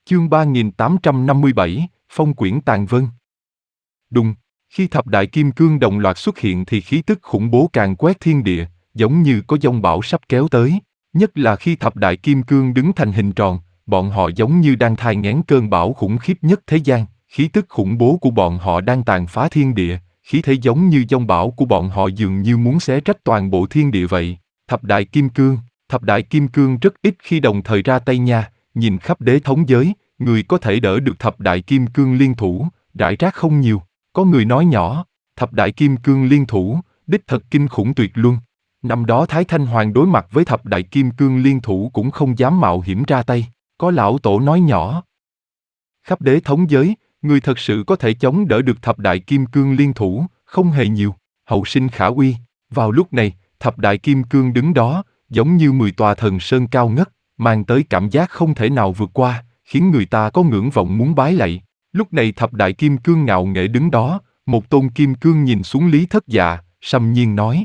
Chương 3857, Phong quyển tàn vân. Đùng, khi thập đại kim cương đồng loạt xuất hiện thì khí tức khủng bố càng quét thiên địa, giống như có dông bão sắp kéo tới. Nhất là khi thập đại kim cương đứng thành hình tròn, bọn họ giống như đang thai nghén cơn bão khủng khiếp nhất thế gian. Khí tức khủng bố của bọn họ đang tàn phá thiên địa, khí thế giống như dông bão của bọn họ dường như muốn xé rách toàn bộ thiên địa vậy. Thập đại kim cương rất ít khi đồng thời ra tay nha. Nhìn khắp đế thống giới, người có thể đỡ được thập đại kim cương liên thủ, rải rác không nhiều. Có người nói nhỏ, thập đại kim cương liên thủ, đích thật kinh khủng tuyệt luân. Năm đó Thái Thanh Hoàng đối mặt với thập đại kim cương liên thủ cũng không dám mạo hiểm ra tay. Có lão tổ nói nhỏ, khắp đế thống giới, người thật sự có thể chống đỡ được thập đại kim cương liên thủ, không hề nhiều. Hậu sinh khả uy. Vào lúc này, thập đại kim cương đứng đó, giống như 10 tòa thần sơn cao ngất, mang tới cảm giác không thể nào vượt qua, khiến người ta có ngưỡng vọng muốn bái lạy. Lúc này thập đại kim cương ngạo nghễ đứng đó, một tôn kim cương nhìn xuống Lý Thất Dạ, sâm nhiên nói: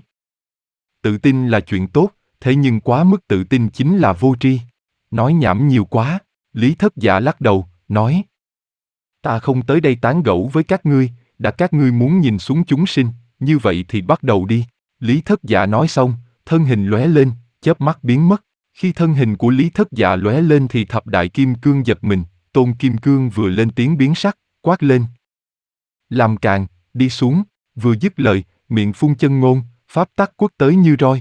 tự tin là chuyện tốt, thế nhưng quá mức tự tin chính là vô tri. Nói nhảm nhiều quá. Lý Thất Dạ lắc đầu, nói: ta không tới đây tán gẫu với các ngươi, đã các ngươi muốn nhìn xuống chúng sinh, như vậy thì bắt đầu đi. Lý Thất Dạ nói xong, thân hình lóe lên, chớp mắt biến mất. Khi thân hình của Lý Thất Dạ lóe lên thì thập đại kim cương giật mình, tôn kim cương vừa lên tiếng biến sắc, quát lên: làm càn, đi xuống. Vừa dứt lời, miệng phun chân ngôn, pháp tắc quất tới như roi.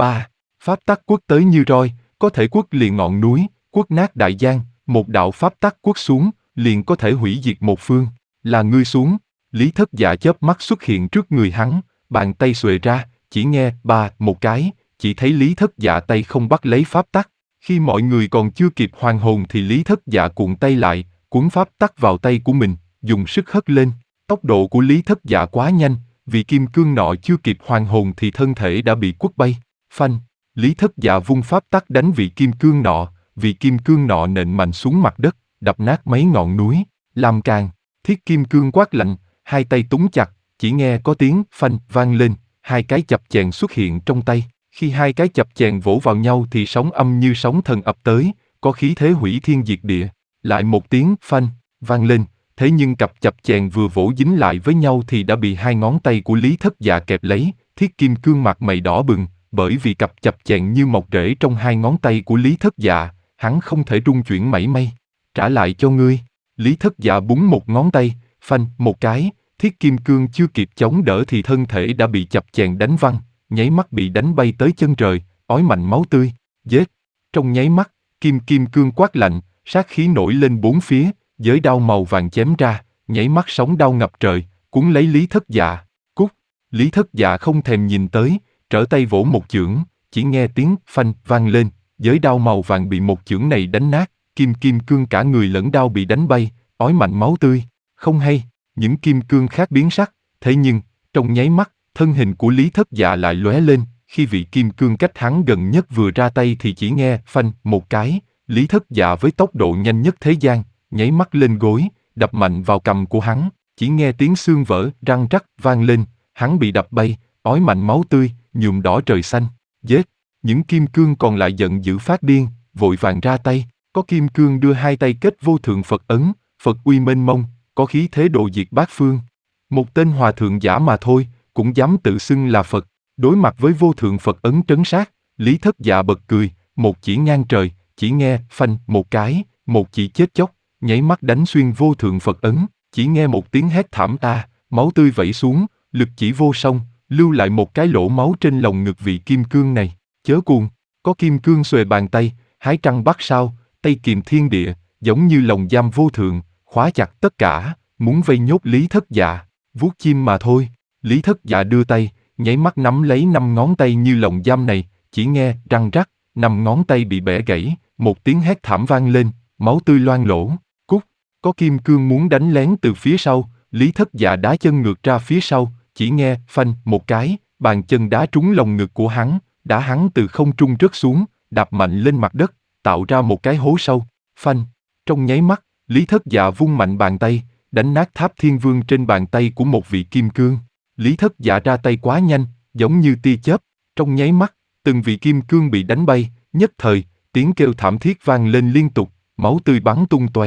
Pháp tắc quất tới như roi, có thể quất liền ngọn núi, quất nát đại giang. Một đạo pháp tắc quất xuống, liền có thể hủy diệt một phương. Là ngươi xuống. Lý Thất Dạ chớp mắt xuất hiện trước người hắn, bàn tay xuề ra, chỉ nghe một cái, chỉ thấy Lý Thất Dạ tay không bắt lấy pháp tắc. Khi mọi người còn chưa kịp hoàn hồn thì Lý Thất Dạ cuộn tay lại, cuốn pháp tắc vào tay của mình, dùng sức hất lên. Tốc độ của Lý Thất Dạ quá nhanh, vì kim cương nọ chưa kịp hoàn hồn thì thân thể đã bị quất bay. Phanh! Lý Thất Dạ vung pháp tắc đánh vị kim cương nọ, vì kim cương nọ nện mạnh xuống mặt đất, đập nát mấy ngọn núi. Làm càn! Thiết kim cương quát lạnh, hai tay túng chặt, chỉ nghe có tiếng phanh vang lên, hai cái chập chèn xuất hiện trong tay. Khi hai cái chập chèn vỗ vào nhau thì sóng âm như sóng thần ập tới, có khí thế hủy thiên diệt địa. Lại một tiếng phanh vang lên, thế nhưng cặp chập chèn vừa vỗ dính lại với nhau thì đã bị hai ngón tay của Lý Thất Dạ kẹp lấy. Thiết kim cương mặt mày đỏ bừng, bởi vì cặp chập chèn như mọc rễ trong hai ngón tay của Lý Thất Dạ, hắn không thể rung chuyển mảy may. Trả lại cho ngươi. Lý Thất Dạ búng một ngón tay, phanh một cái, thiết kim cương chưa kịp chống đỡ thì thân thể đã bị chập chèn đánh văng, nháy mắt bị đánh bay tới chân trời, ói mạnh máu tươi. Giết! Trong nháy mắt, kim cương quát lạnh, sát khí nổi lên bốn phía, giới đao màu vàng chém ra, nháy mắt sóng đao ngập trời, cuốn lấy Lý Thất Dạ. Cút! Lý Thất Dạ không thèm nhìn tới, trở tay vỗ một chưởng, chỉ nghe tiếng phanh vang lên, giới đao màu vàng bị một chưởng này đánh nát, kim cương cả người lẫn đao bị đánh bay, ói mạnh máu tươi. Không hay, những kim cương khác biến sắc, thế nhưng, trong nháy mắt, thân hình của Lý Thất Dạ lại lóe lên, khi vị kim cương cách hắn gần nhất vừa ra tay thì chỉ nghe phanh một cái, Lý Thất Dạ với tốc độ nhanh nhất thế gian, nháy mắt lên gối, đập mạnh vào cằm của hắn, chỉ nghe tiếng xương vỡ, răng rắc vang lên, hắn bị đập bay, ói mạnh máu tươi, nhuộm đỏ trời xanh. Giết! Những kim cương còn lại giận dữ phát điên, vội vàng ra tay, có kim cương đưa hai tay kết vô thượng Phật ấn, Phật uy mênh mông, có khí thế độ diệt bát phương. Một tên hòa thượng giả mà thôi, cũng dám tự xưng là Phật. Đối mặt với vô thượng Phật ấn trấn sát, Lý Thất Dạ bật cười, một chỉ ngang trời, chỉ nghe phanh một cái, một chỉ chết chóc, nháy mắt đánh xuyên vô thượng Phật ấn, chỉ nghe một tiếng hét thảm máu tươi vẩy xuống, lực chỉ vô song, lưu lại một cái lỗ máu trên lồng ngực vị kim cương này. Chớ cuồng! Có kim cương xuề bàn tay, hái trăng bắt sao, tay kìm thiên địa, giống như lồng giam vô thượng, khóa chặt tất cả, muốn vây nhốt Lý Thất Dạ. Vuốt chim mà thôi. Lý Thất Dạ đưa tay, nháy mắt nắm lấy 5 ngón tay như lồng giam này, chỉ nghe răng rắc, 5 ngón tay bị bẻ gãy, một tiếng hét thảm vang lên, máu tươi loang lỗ. Cút! Có kim cương muốn đánh lén từ phía sau, Lý Thất Dạ đá chân ngược ra phía sau, chỉ nghe phanh một cái, bàn chân đá trúng lồng ngực của hắn, đá hắn từ không trung rớt xuống, đạp mạnh lên mặt đất, tạo ra một cái hố sâu. Phanh! Trong nháy mắt, Lý Thất Dạ vung mạnh bàn tay, đánh nát tháp thiên vương trên bàn tay của một vị kim cương. Lý Thất Dạ ra tay quá nhanh, giống như tia chớp, trong nháy mắt, từng vị kim cương bị đánh bay, nhất thời, tiếng kêu thảm thiết vang lên liên tục, máu tươi bắn tung tóe.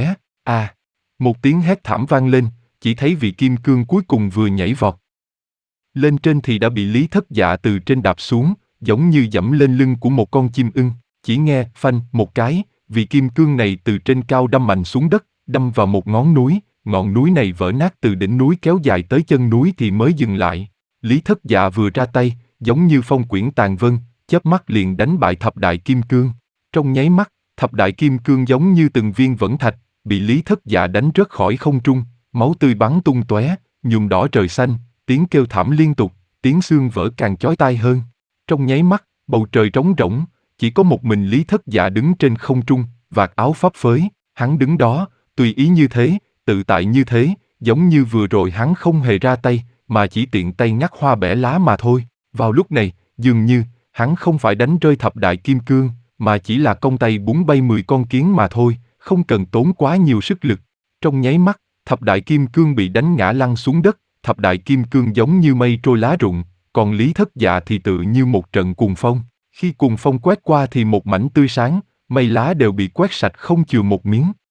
À! Một tiếng hét thảm vang lên, chỉ thấy vị kim cương cuối cùng vừa nhảy vọt lên trên thì đã bị Lý Thất Dạ từ trên đạp xuống, giống như dẫm lên lưng của một con chim ưng. Chỉ nghe phanh một cái, vị kim cương này từ trên cao đâm mạnh xuống đất, đâm vào một ngọn núi này vỡ nát từ đỉnh núi kéo dài tới chân núi thì mới dừng lại. Lý Thất Dạ vừa ra tay, giống như phong quyển tàn vân, chớp mắt liền đánh bại thập đại kim cương. Trong nháy mắt, thập đại kim cương giống như từng viên vẫn thạch, bị Lý Thất Dạ đánh rớt khỏi không trung, máu tươi bắn tung tóe, nhuộm đỏ trời xanh, tiếng kêu thảm liên tục, tiếng xương vỡ càng chói tai hơn. Trong nháy mắt, bầu trời trống rỗng, chỉ có một mình Lý Thất Dạ đứng trên không trung, vạt áo phấp phới, hắn đứng đó, tùy ý như thế, tự tại như thế, giống như vừa rồi hắn không hề ra tay, mà chỉ tiện tay ngắt hoa bẻ lá mà thôi. Vào lúc này, dường như, hắn không phải đánh rơi thập đại kim cương, mà chỉ là công tay búng bay 10 con kiến mà thôi, không cần tốn quá nhiều sức lực. Trong nháy mắt, thập đại kim cương bị đánh ngã lăn xuống đất, thập đại kim cương giống như mây trôi lá rụng, còn Lý Thất Dạ thì tự như một trận cuồng phong. Khi cuồng phong quét qua thì một mảnh tươi sáng, mây lá đều bị quét sạch không chừa một miếng.